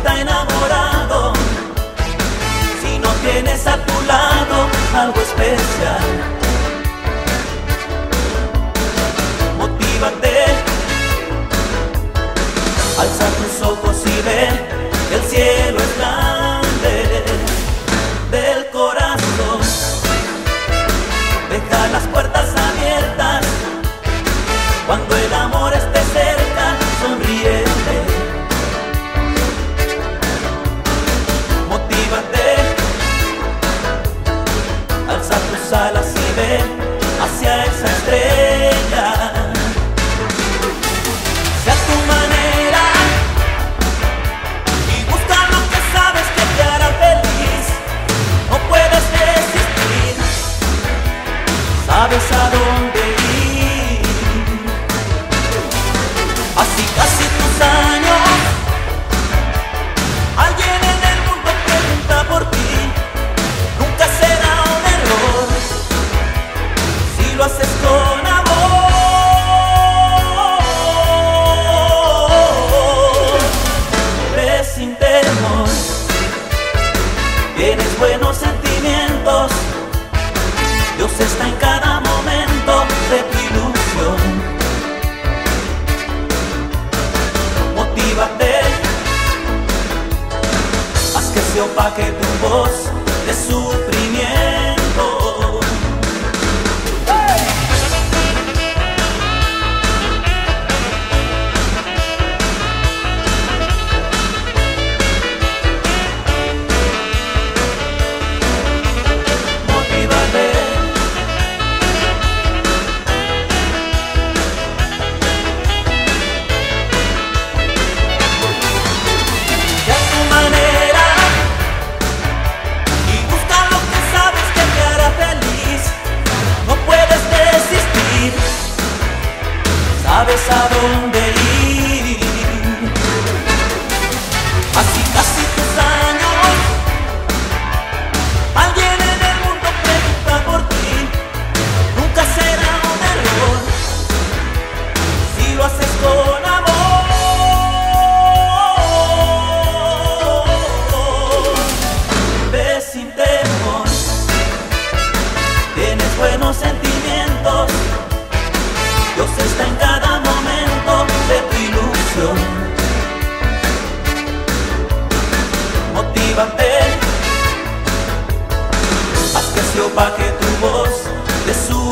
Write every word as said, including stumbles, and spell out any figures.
está enamorado, si no tienes a tu lado algo especial. Motívate, alza tus ojos y ve que el cielo es grande del corazón. Deja las puertas abiertas cuando el amor esté cerca, sonríete. Motívate, alza tus alas y ve hacia esa estrella. Sea tu manera y busca lo que sabes que te hará feliz. No puedes resistir, sabes a dónde ir. Así casi tus años, alguien en el mundo pregunta por ti. Nunca será un error si lo haces con amor. Ve sin temor, tienes buenos sentimientos. Dios está en cada momento de tu ilusión. Motívate, haz que se opaque tu voz de sufrimiento. ¡Hey! Motívate, de tu manera y busca lo que sabes que te hará feliz. No puedes resistir, sabes a dónde ir. Así casi tus años, alguien en el mundo pregunta por ti. Nunca será un error si lo haces con amor. Ve sin temor, tienes buenos sentimientos. Dios está en cada momento de tu ilusión. Motívate, haz que se opaque tu voz de su